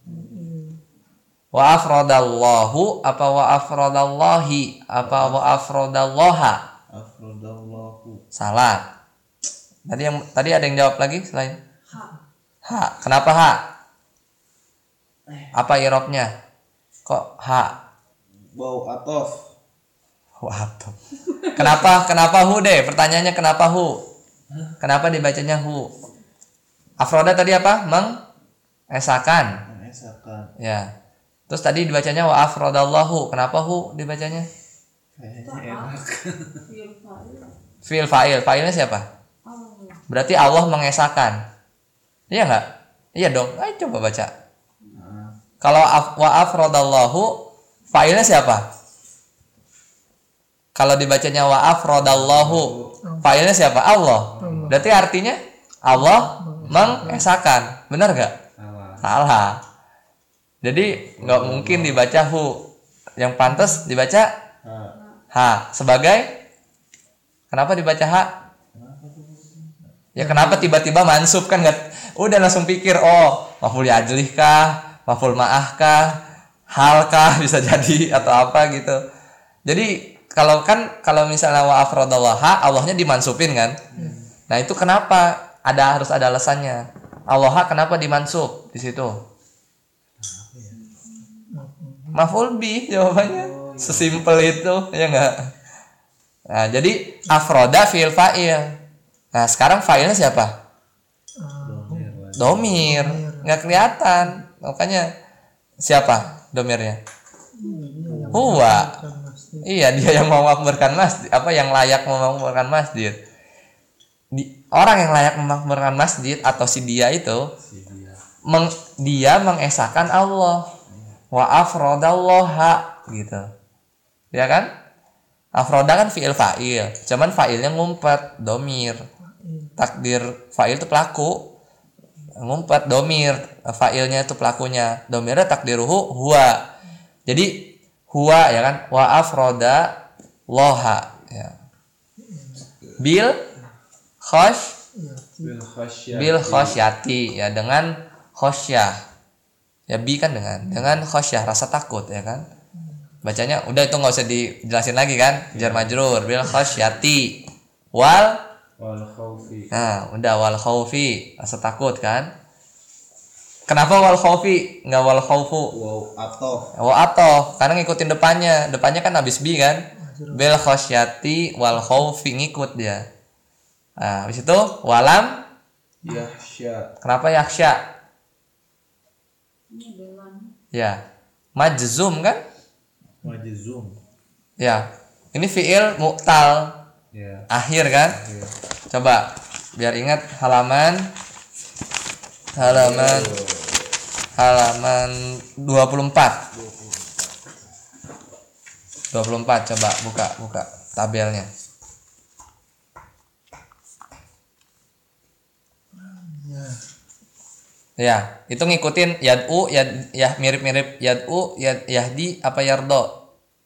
Speaker 1: Wa afrodallahu apa wa afrodallahi apa wa afrodallaha.
Speaker 2: Afrodallahu.
Speaker 1: Salah. Tadi yang tadi ada yang jawab lagi selain
Speaker 3: Ha.
Speaker 1: ha. Kenapa ha? Apa irobnya? Kok ha?
Speaker 2: Bau atof.
Speaker 1: Waduh. Kenapa kenapa hu deh? Pertanyaannya kenapa hu? Kenapa dibacanya hu? Afroda tadi apa? Mengesakan.
Speaker 2: Mengesakan.
Speaker 1: Ya. Terus tadi dibacanya wa afrodallahu. Kenapa hu dibacanya?
Speaker 2: Kayaknya enak.
Speaker 3: Fil fa'il.
Speaker 1: Fi'il fa'il. Fa'ilnya siapa?
Speaker 3: Allah.
Speaker 1: Berarti Allah mengesakan. Iya enggak? Iya dong. Ayo coba baca.
Speaker 2: Nah,
Speaker 1: Kalau af, wa afrodallahu fa'ilnya siapa? Kalau dibacanya wa afrodallahu fa'ilnya siapa? Allah. Berarti artinya Allah mengesakan. Benar gak?
Speaker 2: salah.
Speaker 1: Salah. Jadi nggak mungkin dibaca hu. Yang pantas dibaca
Speaker 2: Ha.
Speaker 1: ha. Sebagai kenapa dibaca ha? Ya kenapa tiba-tiba mansub kan nggak? Udah langsung pikir oh maf'ul ajlih kah, maf'ul ma'ah kah, hal kah bisa jadi atau apa gitu. Jadi kalau kan kalau misalnya wa afrodallaha Allahnya dimansupin kan? Nah itu kenapa? Ada harus ada alasannya. Allah kenapa dimansub di situ? Maf'ul bih jawabannya. Sesimpel itu ya enggak? Nah, jadi afroda fi'il fa'il. Nah, sekarang fa'ilnya siapa? Domir. Enggak kelihatan. Makanya siapa domirnya? Huwa. Iya, dia yang mau memakmurkan masjid, apa yang layak memakmurkan masjid. Di, orang yang layak memakmurkan masjid atau si dia itu
Speaker 2: Si dia.
Speaker 1: meng, dia mengesahkan Allah. Wa afrodallaha gitu. Ya kan? Afroda kan fi'il fa'il. Cuman fa'ilnya ngumpet, domir. Takdir fa'il itu pelaku. Ngumpet domir, fa'ilnya itu pelakunya. Domirnya takdiruhu huwa. Jadi huwa ya kan? Wa afroda loha ya. Bil khosh
Speaker 2: Bil khasyah.
Speaker 1: bil khosyati ya dengan khosyah. Ya bi kan dengan dengan khosyah rasa takut ya kan. Bacanya udah itu nggak usah dijelasin lagi kan. Jar majrur bil khosyati wal
Speaker 2: Wal khawfi.
Speaker 1: nah udah wal khaufi rasa takut kan. Kenapa wal khaufi nggak wal khaufu?
Speaker 2: Wow atof.
Speaker 1: Wa atoh karena ngikutin depannya. Depannya kan habis bi kan. Bil khosyati wal khaufi ngikut dia. Nah, habis itu walam
Speaker 2: Yahsya.
Speaker 1: kenapa yakhsya?
Speaker 3: Ini belan.
Speaker 1: Ya. Majzum kan?
Speaker 2: Majzum.
Speaker 1: Ya. Ini fi'il mu'tal
Speaker 2: Ya.
Speaker 1: akhir kan?
Speaker 2: Ya.
Speaker 1: Coba biar ingat halaman halaman halaman dua puluh empat. dua puluh empat coba buka buka tabelnya. Ya, itu ngikutin yad'u yad ya mirip-mirip yad'u yad yahdi apa yardo.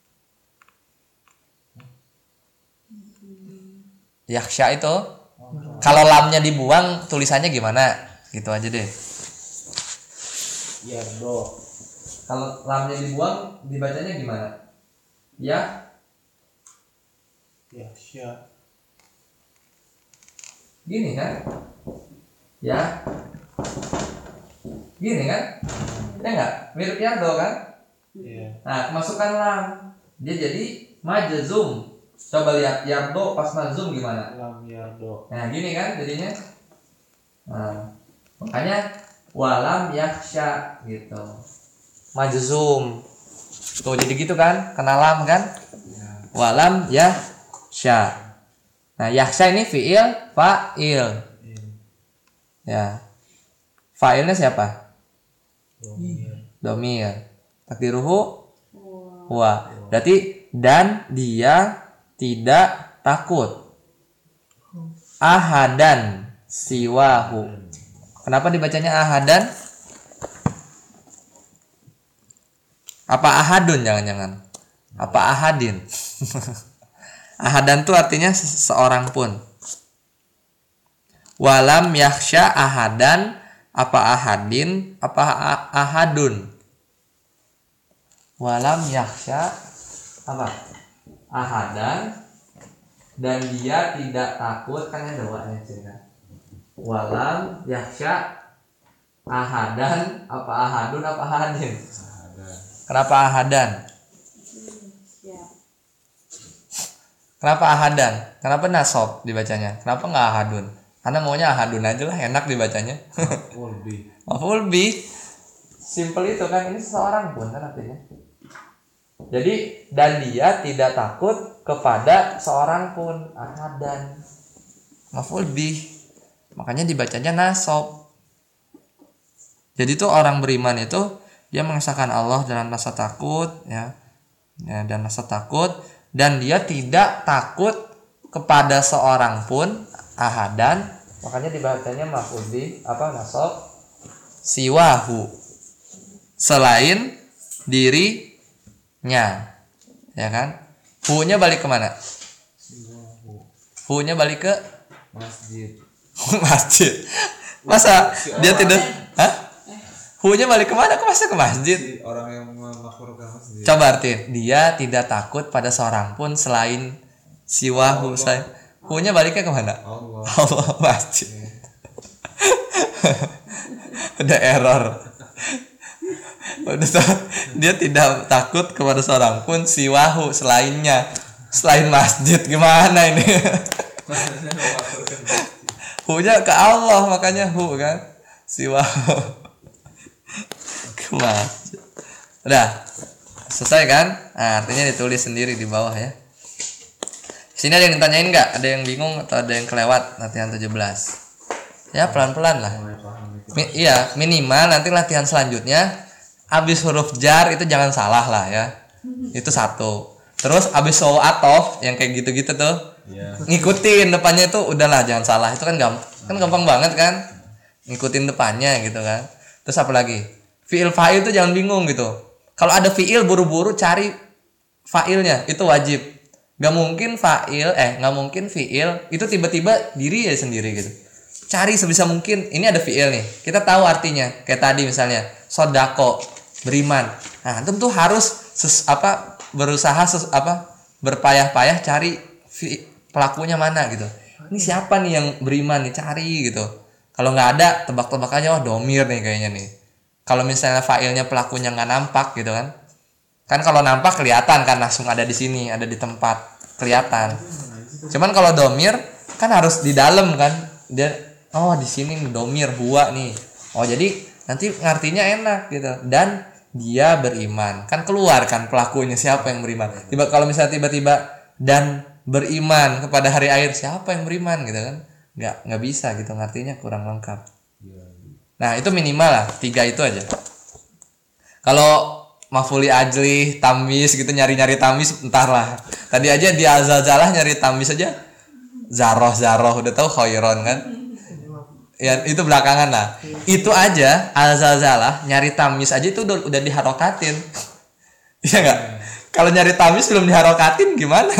Speaker 1: Yakhsya itu kalau lamnya dibuang tulisannya gimana? Gitu aja deh.
Speaker 2: Yardo.
Speaker 1: Kalau lamnya dibuang dibacanya gimana? Ya,
Speaker 2: Yahsya.
Speaker 1: gini kan? Ya. Gini kan? Ya enggak? Mirip yardo kan?
Speaker 2: Iya.
Speaker 1: Nah, masukkan lam. Dia jadi majzum. Coba lihat yardo pas majzum gimana?
Speaker 2: Lam yardo.
Speaker 1: Nah, gini kan jadinya. Nah, makanya walam yakhsya gitu. Majzum. Tuh jadi gitu kan? Kena lam kan? Walam yahsya. Nah, yahsya ini fiil fa'il. Ya. Fa'ilnya siapa? Domir. Takdiruhu huwa. Berarti dan dia tidak takut. Ahadan siwahu. Kenapa dibacanya ahadan? Apa ahadun jangan-jangan? Apa ahadin? Ahadan itu artinya seseorang pun. Walam yakhsha ahadan, apa ahadin, apa ahadun? Walam yakhsha apa? Ahadan, dan dia tidak takut, kan ada doanya cerita. Walam yakhsha ahadan, apa ahadun, apa ahadin? Kenapa ahadan? Kenapa ahadan? Kenapa nasob dibacanya? Kenapa nggak ahadun? Karena maunya ahadun aja lah, enak dibacanya. Maf'ul bih. Simple itu kan, ini seseorang pun kan artinya. Jadi dan dia tidak takut kepada seorang pun, ahadan. Maf'ul bih. Makanya dibacanya nasob. Jadi tuh orang beriman itu dia mengesahkan Allah dalam rasa takut, ya, ya dan rasa takut, dan dia tidak takut kepada seorang pun, ahadan. Makanya dibacanya maf'ul bih, apa nasab, siwahu, selain dirinya, ya kan? Hu-nya balik kemana? Hu-nya balik ke
Speaker 2: masjid.
Speaker 1: Masjid. Masa dia tidak? Hah? Hu-nya balik kemana? Kok masa ke masjid?
Speaker 2: Si orang yang memakmurkan masjid.
Speaker 1: Coba artiin. Dia tidak takut pada seorang pun selain siwahu. Hu-nya baliknya kemana?
Speaker 2: Allah.
Speaker 1: Allah, masjid. Udah error. Udah, dia tidak takut kepada seorang pun siwahu, selainnya. Selain masjid, gimana ini? Hu-nya ke Allah, makanya hu kan. Siwahu. Masjid. Udah selesai kan? Nah, artinya ditulis sendiri di bawah ya. Sini ada yang ditanyain nggak? Ada yang bingung atau ada yang kelewat latihan tujuh belas? Ya pelan-pelan lah. Mi- iya minimal nanti latihan selanjutnya abis huruf jar itu jangan salah lah ya. Itu satu. Terus abis so atof yang kayak gitu-gitu tuh,
Speaker 2: yeah.
Speaker 1: ngikutin depannya itu udahlah jangan salah. Itu kan gampang, kan gampang banget kan? Ngikutin depannya gitu kan. Terus apa lagi? Fi'il fa'il tuh jangan bingung gitu. Kalau ada fi'il buru-buru cari fa'ilnya, itu wajib. Gak mungkin fa'il, eh gak mungkin fi'il itu tiba-tiba diri ya sendiri gitu. Cari sebisa mungkin. Ini ada fi'il nih, kita tahu artinya. Kayak tadi misalnya sodako, beriman. Nah itu tuh harus ses, apa berusaha ses, apa berpayah-payah cari fi, pelakunya mana gitu. Ini siapa nih yang beriman nih, cari gitu. Kalau nggak ada, tebak-tebak aja, oh domir nih kayaknya nih. Kalau misalnya fa'ilnya pelakunya nggak nampak gitu kan, kan kalau nampak kelihatan kan langsung ada di sini, ada di tempat kelihatan. Cuman kalau domir kan harus di dalam kan, dia oh di sini nih domir huwa nih. Oh jadi nanti ngartinya enak gitu. Dan dia beriman, kan keluar kan pelakunya siapa yang beriman. Tiba kalau misalnya tiba-tiba dan beriman kepada hari akhir, siapa yang beriman gitu kan? Nggak nggak bisa gitu, ngartinya kurang lengkap. Nah itu minimal lah, tiga itu aja. Kalau mafuli ajli, tamis gitu, nyari-nyari tamis entarlah. Tadi aja di azazalah nyari tamis aja, zaroh zaroh udah tahu khairon kan? Ya itu belakangan lah. Itu aja azazalah nyari tamis aja itu udah, udah diharokatin. Iya nggak? Kalau nyari tamis belum diharokatin gimana?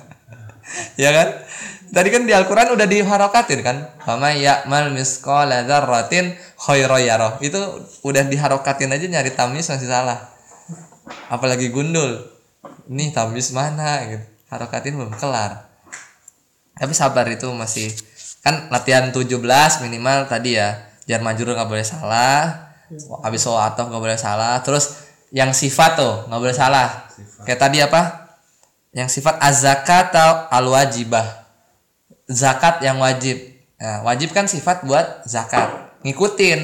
Speaker 1: Ya kan? Tadi kan di Al-Quran udah diharokatin kan, fama ya'mal misqala dzarratin khairan yarah. Itu udah diharokatin aja, nyari tamis masih salah. Apalagi gundul. Nih tamis mana gitu. Harokatin belum kelar. Tapi sabar, itu masih kan latihan tujuh belas minimal tadi ya. Jar majrur enggak boleh salah. Habis so atau enggak boleh salah. Terus yang sifat tuh enggak boleh salah. Sifat. Kayak tadi apa? Yang sifat az-zakat atau al-wajibah. Zakat yang wajib. Nah, wajib kan sifat buat zakat. Ngikutin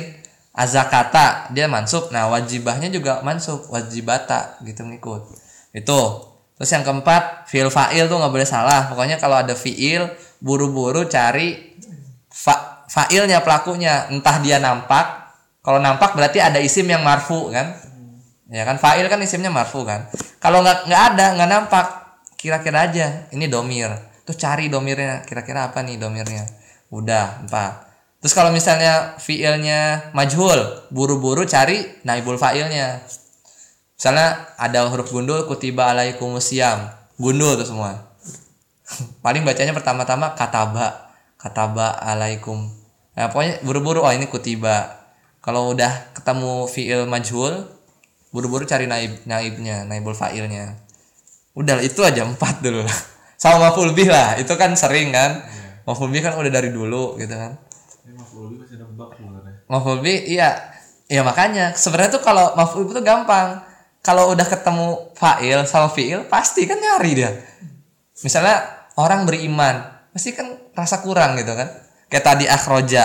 Speaker 1: az-zakata dia mansub. Nah, wajibahnya juga mansub, wajibata gitu ngikut. Itu. Terus yang keempat, fiil fa'il tuh nggak boleh salah. Pokoknya kalau ada fiil, buru-buru cari fa, fa'ilnya, pelakunya. Entah dia nampak. Kalau nampak berarti ada isim yang marfu kan? Ya kan, fa'il kan isimnya marfu kan? Kalau nggak nggak ada, nggak nampak, kira-kira aja ini domir. Tuh cari domirnya, kira-kira apa nih domirnya? Udah empat. Terus kalau misalnya fiilnya majhul, buru-buru cari naibul fa'ilnya. Misalnya ada huruf gundul, kutiba alaikumusiyam, gundul tuh semua. Paling bacanya pertama-tama kataba, kataba alaikum. Nah, pokoknya buru-buru, oh ini kutiba. Kalau udah ketemu fiil majhul, buru-buru cari naib, naibnya, naibul fa'ilnya. Udah itu aja empat dulu. Sama maf'ul bih lah, itu kan sering kan. Yeah. Maf'ul bih kan udah dari dulu gitu kan.
Speaker 2: Ini maf'ul bih masih nebak sebenarnya.
Speaker 1: Maf'ul bih iya. Ya makanya sebenarnya tuh kalau maf'ul bih tuh gampang. Kalau udah ketemu fa'il sama fi'il pasti kan nyari dia. Misalnya orang beriman, pasti kan rasa kurang gitu kan. Kayak tadi akhroja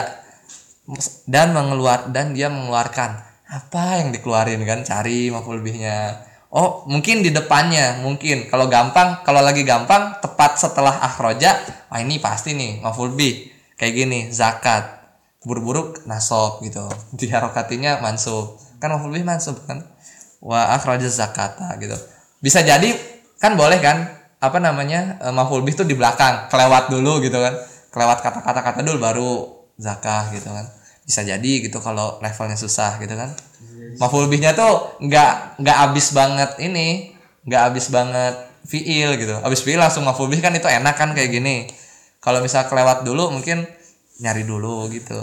Speaker 1: dan mengeluar dan dia mengeluarkan. Apa yang dikeluarin kan? Cari maf'ul bihnya. Oh, mungkin di depannya, mungkin. Kalau gampang, kalau lagi gampang tepat setelah akhroja, wah ini pasti nih maf'ul bih. Kayak gini, zakat. Buru-buru nasab gitu. Diharokatinya mansub. Kan maf'ul bih mansub kan? Wa akhraja zakata gitu. Bisa jadi kan boleh kan apa namanya e, maf'ul bih tuh di belakang, kelewat dulu gitu kan. Kelewat kata-kata kata dulu baru zakah gitu kan. Bisa jadi gitu kalau levelnya susah gitu kan. Maf'ul bihnya tuh enggak enggak habis banget ini, enggak habis banget fiil gitu. Habis fiil langsung maf'ul bih kan itu enak kan kayak gini. Kalau misal kelewat dulu mungkin nyari dulu gitu.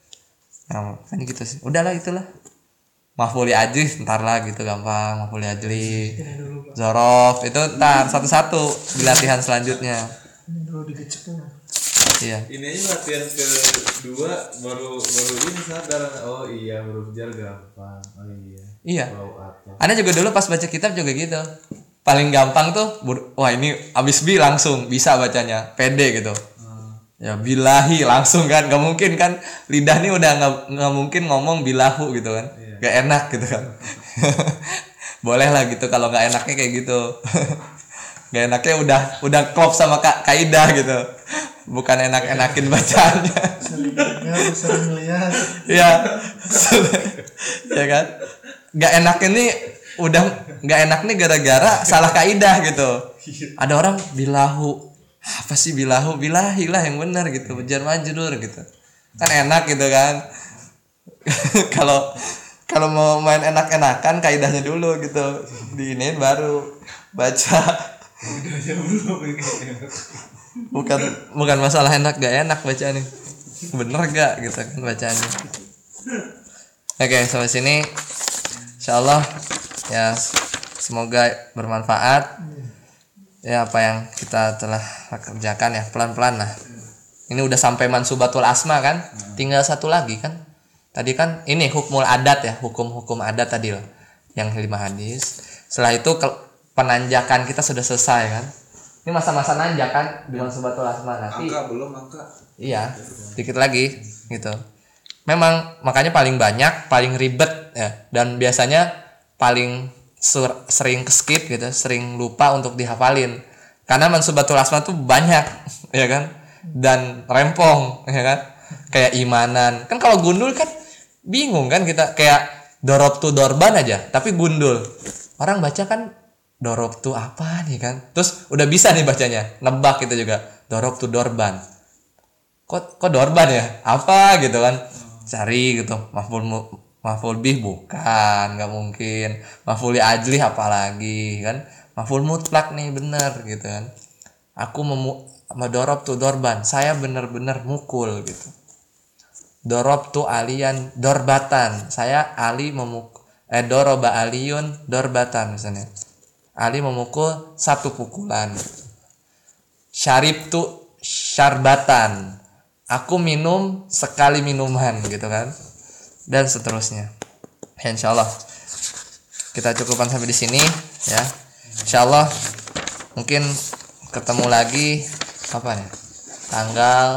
Speaker 1: Nah, kan gitu sih. Udahlah itulah. Maf'ul ajli ntar lah gitu gampang, maf'ul ajli. Zorof itu ntar satu-satu di latihan selanjutnya.
Speaker 4: Ini dulu digeceknya.
Speaker 1: Iya.
Speaker 2: Ini aja latihan kedua baru baru ini sadar, oh iya huruf jar gampang. Oh iya.
Speaker 1: Iya.
Speaker 2: Wow, atau.
Speaker 1: Ana juga dulu pas baca kitab juga gitu. Paling gampang tuh, wah ini abis bi langsung bisa bacanya, pede gitu. Ya bilahi langsung kan, gak mungkin kan lidah nih udah nggak nggak mungkin ngomong bilahu gitu kan, yeah. Gak enak gitu kan. Boleh lah gitu kalau nggak enaknya kayak gitu. Gak enaknya udah udah klop sama ka- kaidah gitu, bukan enak-enakin bacaannya.
Speaker 4: Sering dengar, sering lihat.
Speaker 1: Iya, ya kan. Gak enak ini udah nggak enak nih gara-gara salah kaidah gitu. Ada orang bilahu. Apa sih bilahu, bilahi lah yang benar gitu, jar majrur gitu kan enak gitu kan. Kalau kalau mau main enak-enakan kaidahnya dulu gitu, diinin baru baca. bukan bukan masalah enak gak enak bacanya, bener gak gitu kan bacanya. Oke, sampai sini insyaallah ya, semoga bermanfaat. Ya apa yang kita telah kerjakan ya pelan-pelan lah. Ini udah sampai mansubatul asma kan, tinggal satu lagi kan. Tadi kan ini hukmul adat ya, hukum-hukum adat tadi lah, yang lima hadis. Setelah itu ke- penanjakan kita sudah selesai kan. Ini masa-masa nanjak kan di mansubatul asma nanti.
Speaker 2: Angka belum angka.
Speaker 1: Iya, dikit lagi gitu. Memang makanya paling banyak, paling ribet ya, dan biasanya paling Sur, sering skip gitu, sering lupa untuk dihafalin karena mansubatul asma tuh banyak ya kan, dan rempong ya kan, kayak imanan kan. Kalau gundul kan bingung kan kita, kayak dorob tu dorban aja tapi gundul, orang baca kan dorob tu apa nih kan, terus udah bisa nih bacanya, nebak gitu juga dorob tu dorban, kok kok dorban ya apa gitu kan, cari gitu maf'ul maf'ul bih bukan, nggak mungkin. Maf'ul ajli apalagi kan, maf'ul mutlak nih bener gitu kan. Aku memu madorob tu dorban, saya bener-bener mukul gitu. Dorob tu alian dorbatan, saya Ali memukul, eh doroba aliyun dorbatan misalnya, Ali memukul satu pukulan. Syarib tu syarbatan, aku minum sekali minuman gitu kan, dan seterusnya. Insyaallah kita cukupkan sampai di sini ya. Insyaallah mungkin ketemu lagi kapan ya? Tanggal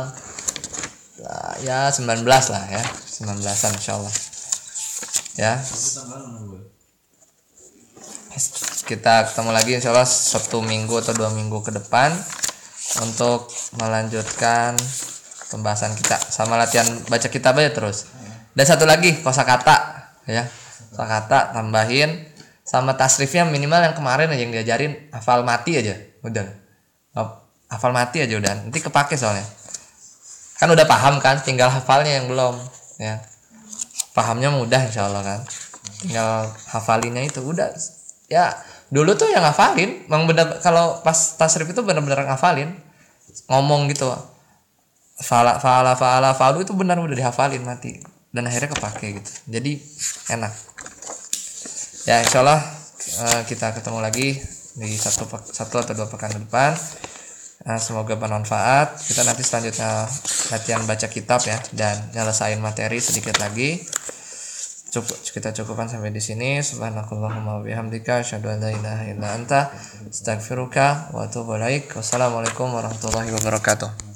Speaker 1: ya sembilan belas lah ya, sembilan belasan insyaallah. Ya. kita ketemu lagi insya Allah satu minggu atau dua minggu ke depan untuk melanjutkan pembahasan kita sama latihan baca kitab aja terus. Dan satu lagi kosakata ya, kosakata tambahin sama tasrifnya minimal yang kemarin aja yang diajarin hafal mati aja udah, hafal mati aja udah, nanti kepake soalnya kan udah paham kan, tinggal hafalnya yang belum ya. Pahamnya mudah insya Allah kan, tinggal hafalinnya itu udah ya. Dulu tuh yang ngafalin memang bener, kalau pas tasrif itu bener-bener ngafalin ngomong gitu fala fala fala falu itu benar udah dihafalin mati dan akhirnya kepake gitu, jadi enak ya. Insyaallah uh, kita ketemu lagi di satu satu atau dua pekan ke depan. Uh, semoga bermanfaat. Kita nanti selanjutnya latihan baca kitab ya dan nyelesain materi sedikit lagi. Cukup, kita cukupkan sampai di sini. Subhanakallahumma wa bihamdika asyhadu an la ilaha illa anta astaghfiruka wa atubu ilaik. Wassalamualaikum warahmatullahi wabarakatuh.